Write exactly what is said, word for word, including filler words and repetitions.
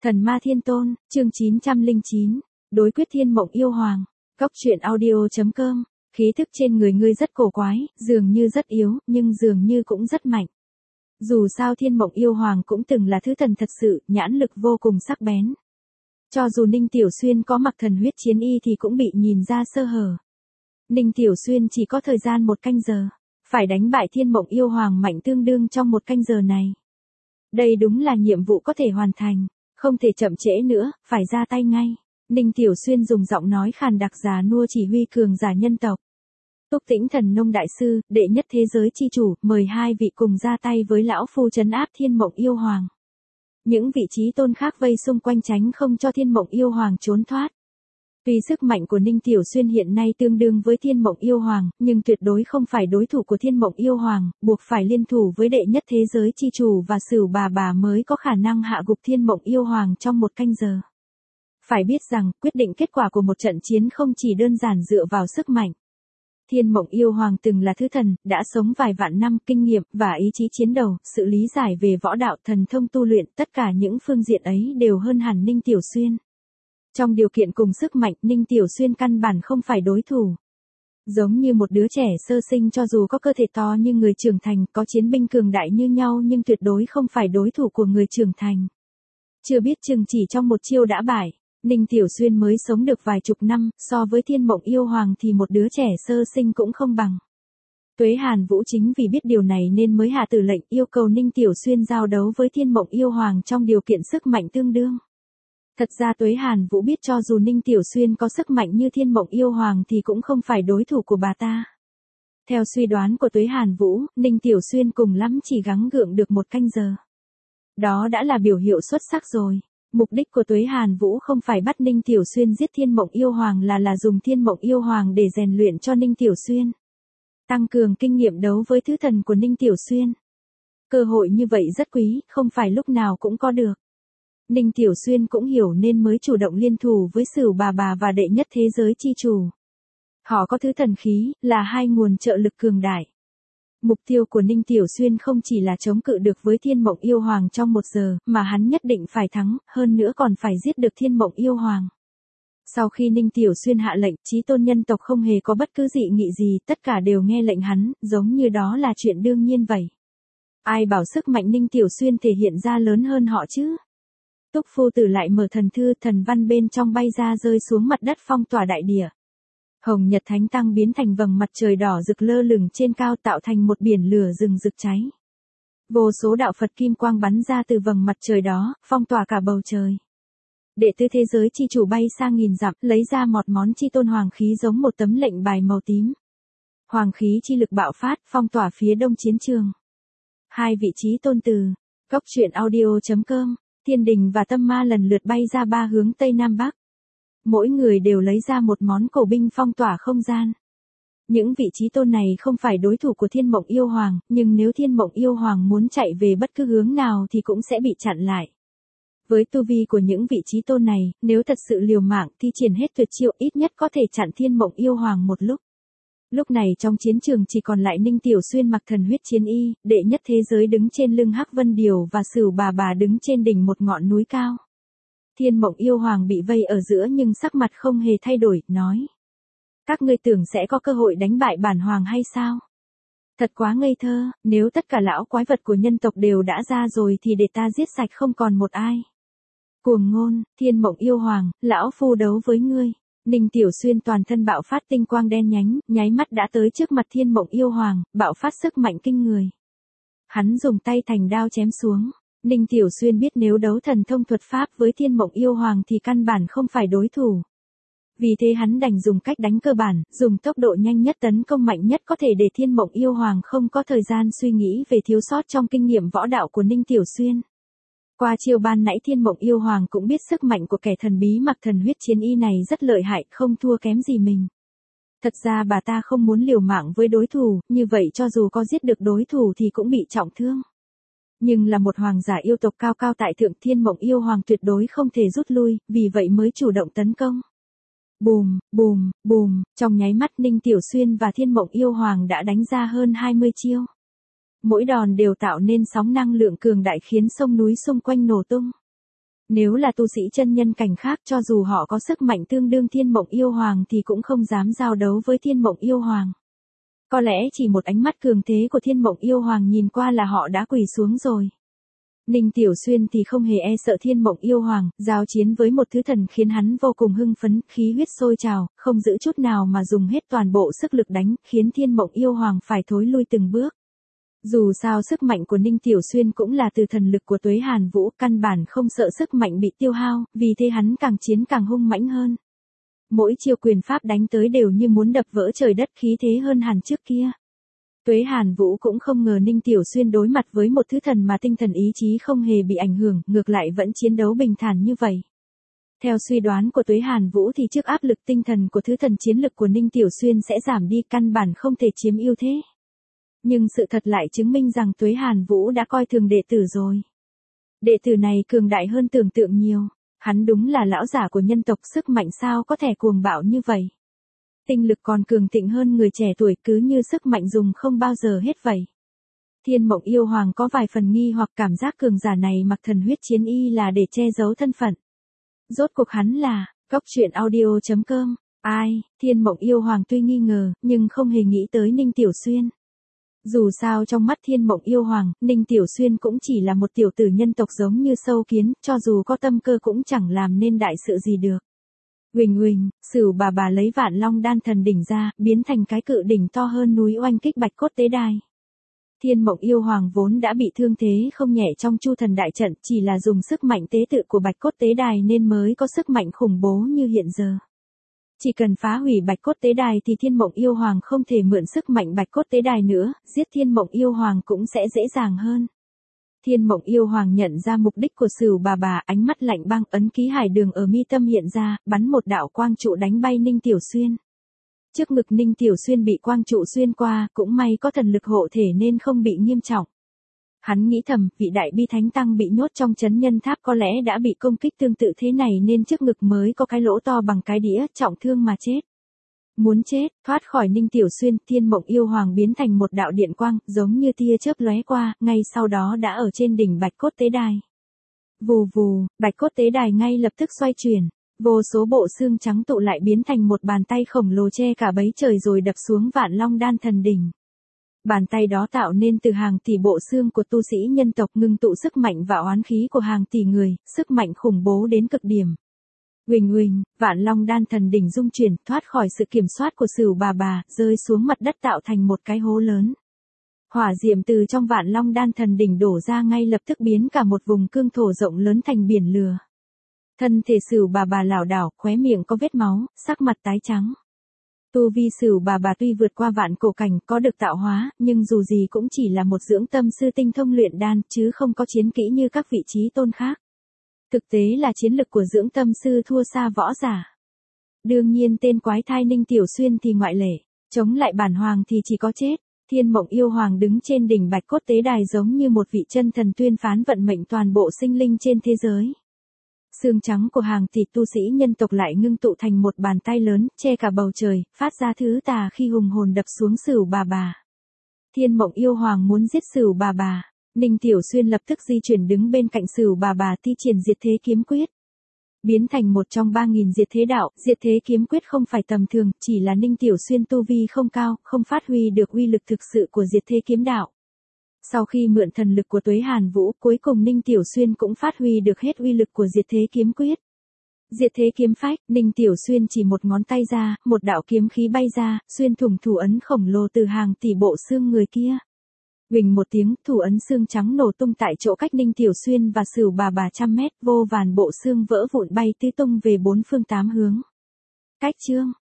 Thần Ma Thiên Tôn, chương chín trăm lẻ chín, đối quyết Thiên Mộng Yêu Hoàng. Cốc truyện audio chấm com. Khí thức trên người ngươi rất cổ quái, dường như rất yếu, nhưng dường như cũng rất mạnh. Dù sao Thiên Mộng Yêu Hoàng cũng từng là thứ thần thật sự, nhãn lực vô cùng sắc bén. Cho dù Ninh Tiểu Xuyên có mặc thần huyết chiến y thì cũng bị nhìn ra sơ hở. Ninh Tiểu Xuyên chỉ có thời gian một canh giờ, phải đánh bại Thiên Mộng Yêu Hoàng mạnh tương đương trong một canh giờ này. Đây đúng là nhiệm vụ có thể hoàn thành, không thể chậm trễ nữa, phải ra tay ngay. Ninh Tiểu Xuyên dùng giọng nói khàn đặc già nua chỉ huy cường giả nhân tộc. Túc Tĩnh Thần Nông Đại Sư, đệ nhất thế giới chi chủ, mời hai vị cùng ra tay với lão phu trấn áp Thiên Mộng Yêu Hoàng. Những vị trí tôn khác vây xung quanh tránh không cho Thiên Mộng Yêu Hoàng trốn thoát. Tuy sức mạnh của Ninh Tiểu Xuyên hiện nay tương đương với Thiên Mộng Yêu Hoàng, nhưng tuyệt đối không phải đối thủ của Thiên Mộng Yêu Hoàng, buộc phải liên thủ với đệ nhất thế giới chi chủ và Sửu Bà Bà mới có khả năng hạ gục Thiên Mộng Yêu Hoàng trong một canh giờ. Phải biết rằng, quyết định kết quả của một trận chiến không chỉ đơn giản dựa vào sức mạnh. Thiên Mộng Yêu Hoàng từng là thứ thần, đã sống vài vạn năm, kinh nghiệm và ý chí chiến đấu, sự lý giải về võ đạo, thần thông tu luyện, tất cả những phương diện ấy đều hơn hẳn Ninh Tiểu Xuyên. Trong điều kiện cùng sức mạnh, Ninh Tiểu Xuyên căn bản không phải đối thủ. Giống như một đứa trẻ sơ sinh cho dù có cơ thể to như người trưởng thành, có chiến binh cường đại như nhau nhưng tuyệt đối không phải đối thủ của người trưởng thành. Chưa biết chừng chỉ trong một chiêu đã bại, Ninh Tiểu Xuyên mới sống được vài chục năm, so với Thiên Mộng Yêu Hoàng thì một đứa trẻ sơ sinh cũng không bằng. Tuế Hàn Vũ chính vì biết điều này nên mới hạ tử lệnh yêu cầu Ninh Tiểu Xuyên giao đấu với Thiên Mộng Yêu Hoàng trong điều kiện sức mạnh tương đương. Thật ra Tuế Hàn Vũ biết cho dù Ninh Tiểu Xuyên có sức mạnh như Thiên Mộng Yêu Hoàng thì cũng không phải đối thủ của bà ta. Theo suy đoán của Tuế Hàn Vũ, Ninh Tiểu Xuyên cùng lắm chỉ gắng gượng được một canh giờ. Đó đã là biểu hiệu xuất sắc rồi. Mục đích của Tuế Hàn Vũ không phải bắt Ninh Tiểu Xuyên giết Thiên Mộng Yêu Hoàng là là dùng Thiên Mộng Yêu Hoàng để rèn luyện cho Ninh Tiểu Xuyên. Tăng cường kinh nghiệm đấu với thứ thần của Ninh Tiểu Xuyên. Cơ hội như vậy rất quý, không phải lúc nào cũng có được. Ninh Tiểu Xuyên cũng hiểu nên mới chủ động liên thủ với Sửu Bà Bà và đệ nhất thế giới chi chủ. Họ có thứ thần khí, là hai nguồn trợ lực cường đại. Mục tiêu của Ninh Tiểu Xuyên không chỉ là chống cự được với Thiên Mộng Yêu Hoàng trong một giờ, mà hắn nhất định phải thắng, hơn nữa còn phải giết được Thiên Mộng Yêu Hoàng. Sau khi Ninh Tiểu Xuyên hạ lệnh, chí tôn nhân tộc không hề có bất cứ dị nghị gì, tất cả đều nghe lệnh hắn, giống như đó là chuyện đương nhiên vậy. Ai bảo sức mạnh Ninh Tiểu Xuyên thể hiện ra lớn hơn họ chứ? Túc Phu Tử lại mở thần thư, thần văn bên trong bay ra rơi xuống mặt đất phong tỏa đại địa. Hồng Nhật Thánh Tăng biến thành vầng mặt trời đỏ rực lơ lửng trên cao tạo thành một biển lửa rừng rực cháy. Vô số đạo Phật kim quang bắn ra từ vầng mặt trời đó, phong tỏa cả bầu trời. Đệ tứ thế giới chi chủ bay sang nghìn dặm, lấy ra một món chi tôn hoàng khí giống một tấm lệnh bài màu tím. Hoàng khí chi lực bạo phát, phong tỏa phía đông chiến trường. Hai vị trí tôn từ, cốc truyện audio chấm com, Thiên Đình và Tâm Ma lần lượt bay ra ba hướng Tây Nam Bắc. Mỗi người đều lấy ra một món cổ binh phong tỏa không gian. Những vị trí tôn này không phải đối thủ của Thiên Mộng Yêu Hoàng, nhưng nếu Thiên Mộng Yêu Hoàng muốn chạy về bất cứ hướng nào thì cũng sẽ bị chặn lại. Với tu vi của những vị trí tôn này, nếu thật sự liều mạng thì triển hết tuyệt chiêu ít nhất có thể chặn Thiên Mộng Yêu Hoàng một lúc. Lúc này trong chiến trường chỉ còn lại Ninh Tiểu Xuyên mặc thần huyết chiến y, đệ nhất thế giới đứng trên lưng Hắc Vân Điều và Sửu Bà Bà đứng trên đỉnh một ngọn núi cao. Thiên Mộng Yêu Hoàng bị vây ở giữa nhưng sắc mặt không hề thay đổi, nói. Các ngươi tưởng sẽ có cơ hội đánh bại bản hoàng hay sao? Thật quá ngây thơ, nếu tất cả lão quái vật của nhân tộc đều đã ra rồi thì để ta giết sạch không còn một ai. Cuồng ngôn, Thiên Mộng Yêu Hoàng, lão phu đấu với ngươi. Ninh Tiểu Xuyên toàn thân bạo phát tinh quang đen nhánh, nháy mắt đã tới trước mặt Thiên Mộng Yêu Hoàng, bạo phát sức mạnh kinh người. Hắn dùng tay thành đao chém xuống. Ninh Tiểu Xuyên biết nếu đấu thần thông thuật pháp với Thiên Mộng Yêu Hoàng thì căn bản không phải đối thủ. Vì thế hắn đành dùng cách đánh cơ bản, dùng tốc độ nhanh nhất tấn công mạnh nhất có thể để Thiên Mộng Yêu Hoàng không có thời gian suy nghĩ về thiếu sót trong kinh nghiệm võ đạo của Ninh Tiểu Xuyên. Qua chiêu ban nãy Thiên Mộng Yêu Hoàng cũng biết sức mạnh của kẻ thần bí mặc thần huyết chiến y này rất lợi hại, không thua kém gì mình. Thật ra bà ta không muốn liều mạng với đối thủ, như vậy cho dù có giết được đối thủ thì cũng bị trọng thương. Nhưng là một hoàng giả yêu tộc cao cao tại thượng, Thiên Mộng Yêu Hoàng tuyệt đối không thể rút lui, vì vậy mới chủ động tấn công. Bùm, bùm, bùm, trong nháy mắt Ninh Tiểu Xuyên và Thiên Mộng Yêu Hoàng đã đánh ra hơn hai mươi chiêu. Mỗi đòn đều tạo nên sóng năng lượng cường đại khiến sông núi xung quanh nổ tung. Nếu là tu sĩ chân nhân cảnh khác cho dù họ có sức mạnh tương đương Thiên Mộng Yêu Hoàng thì cũng không dám giao đấu với Thiên Mộng Yêu Hoàng. Có lẽ chỉ một ánh mắt cường thế của Thiên Mộng Yêu Hoàng nhìn qua là họ đã quỳ xuống rồi. Ninh Tiểu Xuyên thì không hề e sợ Thiên Mộng Yêu Hoàng, giao chiến với một thứ thần khiến hắn vô cùng hưng phấn, khí huyết sôi trào, không giữ chút nào mà dùng hết toàn bộ sức lực đánh, khiến Thiên Mộng Yêu Hoàng phải thối lui từng bước. Dù sao sức mạnh của Ninh Tiểu Xuyên cũng là từ thần lực của Tuế Hàn Vũ, căn bản không sợ sức mạnh bị tiêu hao, vì thế hắn càng chiến càng hung mãnh hơn. Mỗi chiêu quyền pháp đánh tới đều như muốn đập vỡ trời đất, khí thế hơn hẳn trước kia. Tuế Hàn Vũ cũng không ngờ Ninh Tiểu Xuyên đối mặt với một thứ thần mà tinh thần ý chí không hề bị ảnh hưởng, ngược lại vẫn chiến đấu bình thản như vậy. Theo suy đoán của Tuế Hàn Vũ thì trước áp lực tinh thần của thứ thần chiến lực của Ninh Tiểu Xuyên sẽ giảm đi, căn bản không thể chiếm ưu thế. Nhưng sự thật lại chứng minh rằng Tuế Hàn Vũ đã coi thường đệ tử rồi. Đệ tử này cường đại hơn tưởng tượng nhiều, hắn đúng là lão giả của nhân tộc, sức mạnh sao có thể cuồng bạo như vậy. Tinh lực còn cường thịnh hơn người trẻ tuổi, cứ như sức mạnh dùng không bao giờ hết vậy. Thiên Mộng Yêu Hoàng có vài phần nghi hoặc, cảm giác cường giả này mặc thần huyết chiến y là để che giấu thân phận. Rốt cuộc hắn là, Cốc Truyện Audio chấm com, ai, Thiên Mộng Yêu Hoàng tuy nghi ngờ, nhưng không hề nghĩ tới Ninh Tiểu Xuyên. Dù sao trong mắt Thiên Mộng Yêu Hoàng, Ninh Tiểu Xuyên cũng chỉ là một tiểu tử nhân tộc giống như sâu kiến, cho dù có tâm cơ cũng chẳng làm nên đại sự gì được. Huỳnh huỳnh, Sửu bà bà lấy Vạn Long Đan Thần đỉnh ra, biến thành cái cự đỉnh to hơn núi oanh kích Bạch Cốt Tế Đài. Thiên Mộng Yêu Hoàng vốn đã bị thương thế không nhẹ trong Chu Thần đại trận, chỉ là dùng sức mạnh tế tự của Bạch Cốt Tế Đài nên mới có sức mạnh khủng bố như hiện giờ. Chỉ cần phá hủy Bạch Cốt Tế Đài thì Thiên Mộng Yêu Hoàng không thể mượn sức mạnh Bạch Cốt Tế Đài nữa, giết Thiên Mộng Yêu Hoàng cũng sẽ dễ dàng hơn. Thiên Mộng Yêu Hoàng nhận ra mục đích của Sửu bà bà, ánh mắt lạnh băng, ấn ký hải đường ở mi tâm hiện ra, bắn một đạo quang trụ đánh bay Ninh Tiểu Xuyên. Trước ngực Ninh Tiểu Xuyên bị quang trụ xuyên qua, cũng may có thần lực hộ thể nên không bị nghiêm trọng. Hắn nghĩ thầm, vị đại bi thánh tăng bị nhốt trong trấn nhân tháp có lẽ đã bị công kích tương tự thế này nên trước ngực mới có cái lỗ to bằng cái đĩa, trọng thương mà chết. Muốn chết, thoát khỏi Ninh Tiểu Xuyên, Thiên Mộng Yêu Hoàng biến thành một đạo điện quang, giống như tia chớp lóe qua, ngay sau đó đã ở trên đỉnh Bạch Cốt Tế Đài. Vù vù, Bạch Cốt Tế Đài ngay lập tức xoay chuyển, vô số bộ xương trắng tụ lại biến thành một bàn tay khổng lồ che cả bấy trời rồi đập xuống Vạn Long Đan Thần đỉnh. Bàn tay đó tạo nên từ hàng tỷ bộ xương của tu sĩ nhân tộc, ngưng tụ sức mạnh và oán khí của hàng tỷ người, sức mạnh khủng bố đến cực điểm. Huỳnh huỳnh, Vạn Long Đan Thần đỉnh rung chuyển, thoát khỏi sự kiểm soát của Sửu bà bà, rơi xuống mặt đất tạo thành một cái hố lớn. Hỏa diệm từ trong Vạn Long Đan Thần đỉnh đổ ra ngay lập tức biến cả một vùng cương thổ rộng lớn thành biển lửa. Thân thể Sửu bà bà lảo đảo, khóe miệng có vết máu, sắc mặt tái trắng. Tu vi Sửu bà bà tuy vượt qua vạn cổ cảnh, có được tạo hóa, nhưng dù gì cũng chỉ là một dưỡng tâm sư tinh thông luyện đan, chứ không có chiến kỹ như các vị trí tôn khác. Thực tế là chiến lực của dưỡng tâm sư thua xa võ giả. Đương nhiên tên quái thai Ninh Tiểu Xuyên thì ngoại lệ, chống lại bản hoàng thì chỉ có chết. Thiên Mộng Yêu Hoàng đứng trên đỉnh Bạch Cốt Tế Đài giống như một vị chân thần tuyên phán vận mệnh toàn bộ sinh linh trên thế giới. Xương trắng của hàng tỷ tu sĩ nhân tộc lại ngưng tụ thành một bàn tay lớn, che cả bầu trời, phát ra thứ tà khi hùng hồn đập xuống Sửu bà bà. Thiên Mộng Yêu Hoàng muốn giết Sửu bà bà. Ninh Tiểu Xuyên lập tức di chuyển đứng bên cạnh Sửu bà bà thi triển Diệt Thế Kiếm Quyết. Biến thành một trong ba nghìn Diệt Thế Đạo, Diệt Thế Kiếm Quyết không phải tầm thường, chỉ là Ninh Tiểu Xuyên tu vi không cao, không phát huy được uy lực thực sự của Diệt Thế Kiếm Đạo. Sau khi mượn thần lực của Tuế Hàn Vũ, cuối cùng Ninh Tiểu Xuyên cũng phát huy được hết uy lực của Diệt Thế Kiếm Quyết. Diệt Thế Kiếm Phách, Ninh Tiểu Xuyên chỉ một ngón tay ra, một đạo kiếm khí bay ra, xuyên thủng thủ ấn khổng lồ từ hàng tỷ bộ xương người kia. Huỳnh một tiếng, thủ ấn xương trắng nổ tung tại chỗ cách Ninh Tiểu Xuyên và Sửu bà bà trăm mét, vô vàn bộ xương vỡ vụn bay tứ tung về bốn phương tám hướng. Cách chương